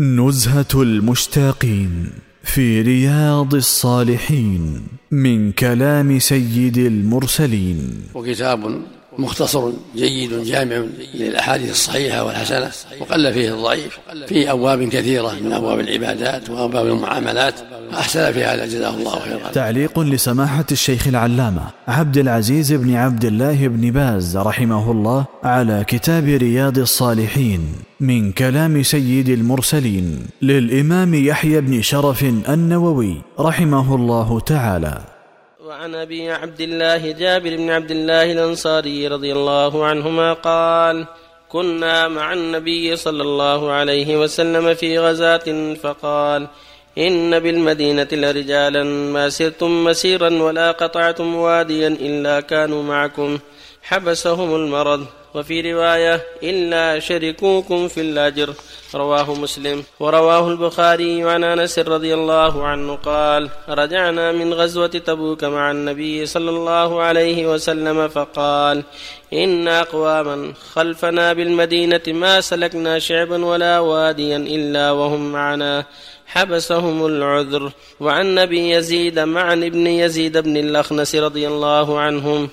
نزهة المشتاقين في رياض الصالحين من كلام سيد المرسلين. وكتاب مختصر جيد جامع للأحاديث الصحيحة والحسنة، وقل فيه الضعيف، فيه أبواب كثيرة من أبواب العبادات وأبواب المعاملات، أحسن في هذا جزاه الله خيرا. تعليق لسماحة الشيخ العلامة عبد العزيز بن عبد الله بن باز رحمه الله على كتاب رياض الصالحين من كلام سيد المرسلين للإمام يحيى بن شرف النووي رحمه الله تعالى. وعن أبي عبد الله جابر بن عبد الله الأنصاري رضي الله عنهما قال: كنا مع النبي صلى الله عليه وسلم في غزاة فقال: إن بالمدينة لرجالا ما سرتم مسيرا ولا قطعتم واديا إلا كانوا معكم، حبسهم المرض، وفي رواية: إلا شركوكم في الأجر، رواه مسلم. ورواه البخاري عن أنس رضي الله عنه قال: رجعنا من غزوة تبوك مع النبي صلى الله عليه وسلم فقال: إن أقواما خلفنا بالمدينة ما سلكنا شعبا ولا واديا إلا وهم معنا، حبسهم العذر. وعن أبي يزيد معن ابن يزيد بن الأخنس رضي الله عنهم،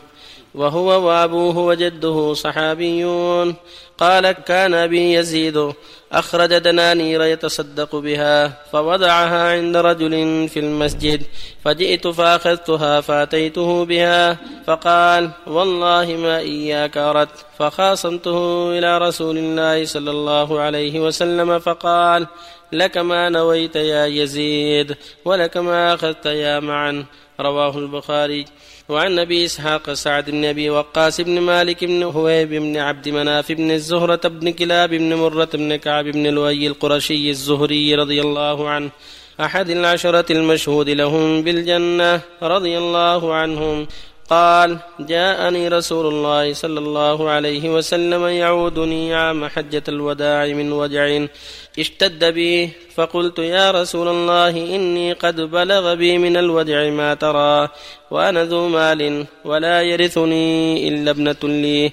وهو وأبوه وجده صحابيون، قال: كان أبي يزيد أخرج دنانير يتصدق بها فوضعها عند رجل في المسجد، فجئت فأخذتها فأتيته بها فقال: والله ما إياك أردت، فخاصمته إلى رسول الله صلى الله عليه وسلم فقال: لك ما نويت يا يزيد، ولك ما أخذت يا معن، رواه البخاري. وعن أبي إسحاق سعد بن أبي وقاص بن مالك بن هويب بن عبد مناف بن الزهرة بن كلاب بن مرة بن كعب بن لؤي القرشي الزهري رضي الله عنه، أحد العشرة المشهود لهم بالجنة رضي الله عنهم، قال: جاءني رسول الله صلى الله عليه وسلم يعودني عام حجة الوداع من وجع اشتد بي، فقلت: يا رسول الله، إني قد بلغ بي من الوجع ما ترى، وأنا ذو مال ولا يرثني إلا ابنة لي،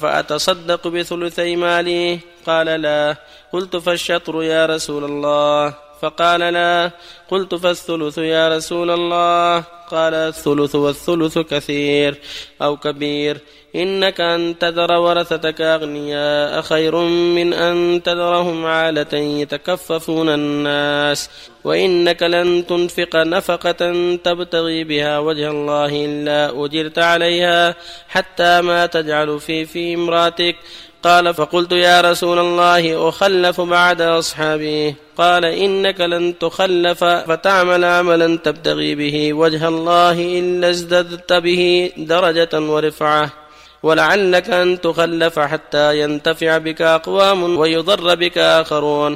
أفأتصدق بثلثي مالي؟ قال: لا. قلت: فالشطر يا رسول الله؟ فقال: لا. قلت: فالثلث يا رسول الله؟ قال: الثلث، والثلث كثير أو كبير. إنك أن تذر ورثتك أغنياء خير من أن تذرهم عالة يتكففون الناس، وإنك لن تنفق نفقة تبتغي بها وجه الله إلا أجرت عليها، حتى ما تجعل في امراتك. قال: فقلت: يا رسول الله، أخلف بعد أصحابي؟ قال: إنك لن تخلف فتعمل عملا تبتغي به وجه الله إلا ازددت به درجة ورفعة، ولعلك أن تخلف حتى ينتفع بك أقوام ويضر بك آخرون.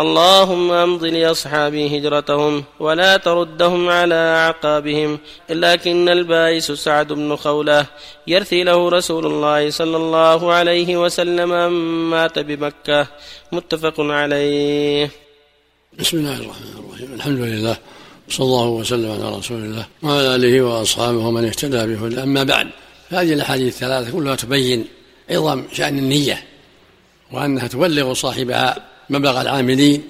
اللهم أمض لأصحابي هجرتهم ولا تردهم على أعقابهم. لكن البائس سعد بن خولة يرثي له رسول الله صلى الله عليه وسلم مات بمكة، متفق عليه. بسم الله الرحمن الرحيم، الحمد لله، صلى الله وسلم على رسول الله وعلى آله وأصحابه ومن اهتدى بهداه. أما بعد، هذه الأحاديث الثلاثة كلها تبين عظم شأن النية، وأنها تبلغ صاحبها مبلغ العاملين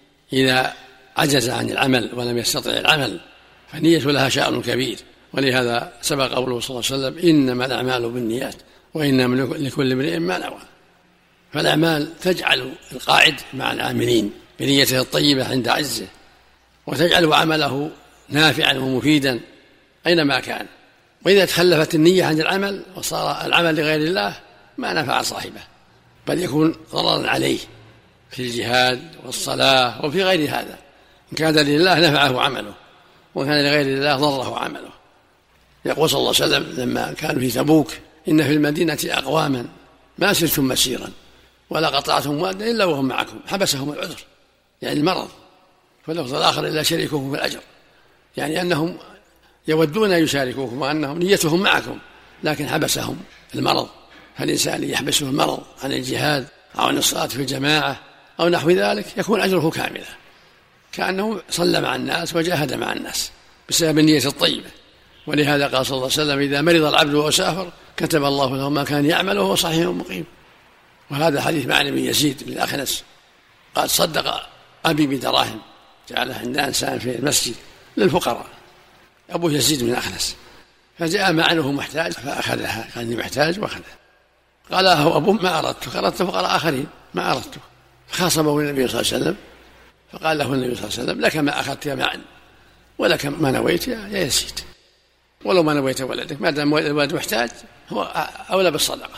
إذا عجز عن العمل ولم يستطع العمل، فالنية لها شأن كبير. ولهذا سبق قوله صلى الله عليه وسلم: إنما الأعمال بالنيات وإنما لكل امرئ ما نوى. فالأعمال تجعل القاعد مع العاملين بنيته الطيبة عند عجزه، وتجعل عمله نافعا ومفيدا أينما كان. وإذا تخلفت النية عن العمل وصار العمل لغير الله ما نفع صاحبه، بل يكون ضررا عليه في الجهاد والصلاة وفي غير هذا. إن كان لله نفعه عمله، وإن كان لغير الله ضره عمله. يقول صلى الله عليه وسلم لما كانوا في تبوك: إن في المدينة أقواما ما سرتم مسيرا ولا قطعتم واديا إلا وهم معكم، حبسهم العذر، يعني المرض. فاللفظ الآخر: إلا شريكوكم في الأجر، يعني أنهم يودون أن يشاركوكم وأنهم نيتهم معكم، لكن حبسهم المرض. فالإنسان يحبسه المرض عن الجهاد أو عن الصلاة في الجماعة أو نحو ذلك يكون أجره كاملا، كأنه صلى مع الناس وجاهد مع الناس بسبب النية الطيبة. ولهذا قال صلى الله عليه وسلم: إذا مرض العبد وسافر كتب الله له ما كان يعمله وهو صحيح مقيم. وهذا حديث معن بن يزيد بن الأخنس قال: صدق أبي بدراهم جعلها عند إنسان في المسجد للفقراء، أبو يزيد بن أخنس، فجاء معنه محتاج فأخذها، قال إني محتاج وأخذها. قال له أبو ما أردت، أردت فقراء آخرين ما أردت، فخاصمه النبي صلى الله عليه وسلم، فقال له النبي صلى الله عليه وسلم لك ما أخذت يا معن ولك ما نويت يا يزيد، ولو ما نويت ولدك ما دام الولد محتاج هو أولى بالصدقة.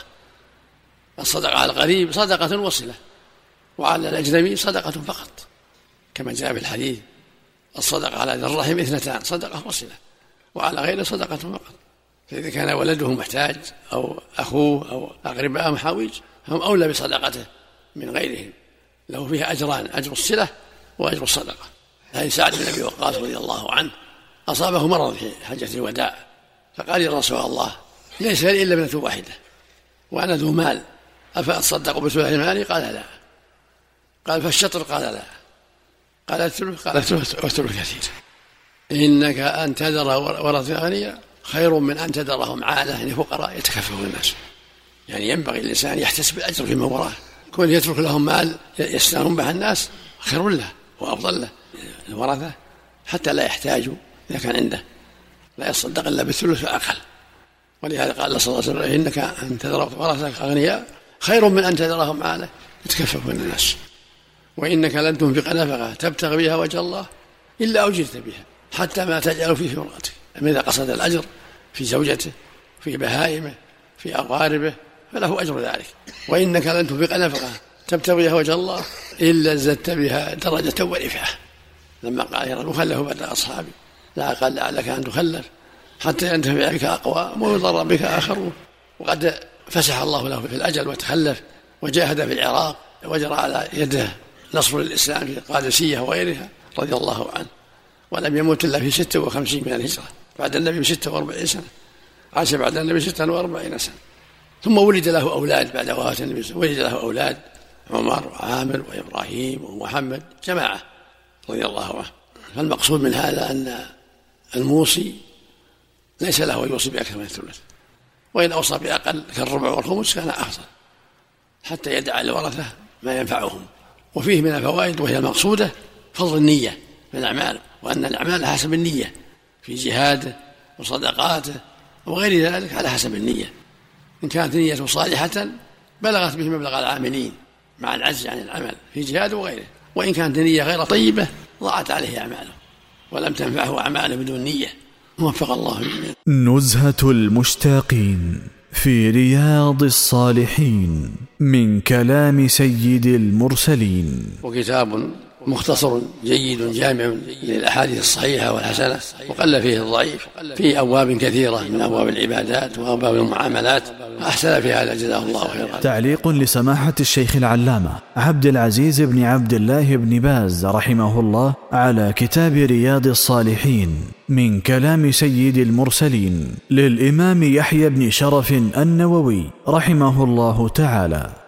الصدقة على الغريب صدقة وصلة، وعلى الأجنبي صدقة فقط، كما جاء في الحديث الصدقة على ذي الرحم 2، صدقة وصلة، وعلى غيره صدقة فقط. فإذا كان ولده محتاج أو أخوه أو أقرباء محاويج هم أولى بصدقته من غيرهم، له فيها أجران، أجر الصلة وأجر الصدقة. هذا سعد بن أبي وقاص رضي الله عنه أصابه مرض في حجة الوداع، فقال يا رسول الله ليس لي إلا ابنة واحدة وأنا ذو مال، أفأتصدق بثلث مالي؟ قال لا. قال فالشطر؟ قال لا. قال الثلث؟ قال الثلث كثير. إنك أن تذر ورثة أغنياء خير من أن تذرهم عالة، يعني فقراء يتكففون الناس. يعني ينبغي الإنسان يحتسب الأجر فيما وراه، كون يترك لهم مال يستنون به الناس خير له وأفضل له الورثة، حتى لا يحتاجوا إذا كان عنده، لا يصدق إلا بالثلث فأقل. ولهذا قال صلى الله عليه وسلم إنك أن تذر ورثتك أغنياء خير من أن تذرهم عالة يتكففون الناس. وإنك لن تنفق نفقة تبتغي بها وجه الله إلا أجرت بها حتى ما تجعل في امرأتك. إذا قصد الأجر في زوجته في بهائمه في أقاربه فله أجر ذلك. وإنك لن تنفق نفقة تبتغي بها وجه الله إلا زدت بها درجة ورفعة. لما قال المخلف بعد أصحابي لا قال لعلك أن تخلف حتى ينتفع بك أقوام ويضر بك آخرون. وقد فسح الله له في الأجل وتخلف وجاهد في العراق وجرى على يده نصر الإسلام في القادسية وغيرها رضي الله عنه، ولم يموت إلا في 56 من الهجرة بعد النبي 46 سنة، عاش بعد النبي 46 سنة. ثم ولد له أولاد بعد وفاة النبي، ولد له أولاد عمر وعامر وإبراهيم ومحمد جماعة رضي الله عنه. فالمقصود من هذا أن الموصي ليس له يوصي بأكثر من الثلث، وإن أوصى بأقل كالربع والخمس كان أفضل حتى يدع الورثة ما ينفعهم. وفيه من الفوائد وهي المقصودة فضل النية من الأعمال، وأن الأعمال حسب النية في جهاده وصدقاته وغير ذلك على حسب النية. إن كانت نية صالحة بلغت به مبلغ العاملين مع العجز عن العمل في جهاده وغيره، وإن كانت نية غير طيبة ضاعت عليه أعماله ولم تنفعه أعماله بدون نية. وفق الله جميعا. نزهة المشتاقين في رياض الصالحين من كلام سيد المرسلين. وكتاب مختصر جيد جامع للأحاديث الصحيحة والحسنة، وقل فيه الضعيف في أبواب كثيرة من أبواب العبادات وأبواب المعاملات، أحسن في هذا جزاه الله خيرا. تعليق لسماحة الشيخ العلامة عبد العزيز بن عبد الله بن باز رحمه الله على كتاب رياض الصالحين من كلام سيد المرسلين للإمام يحيى بن شرف النووي رحمه الله تعالى.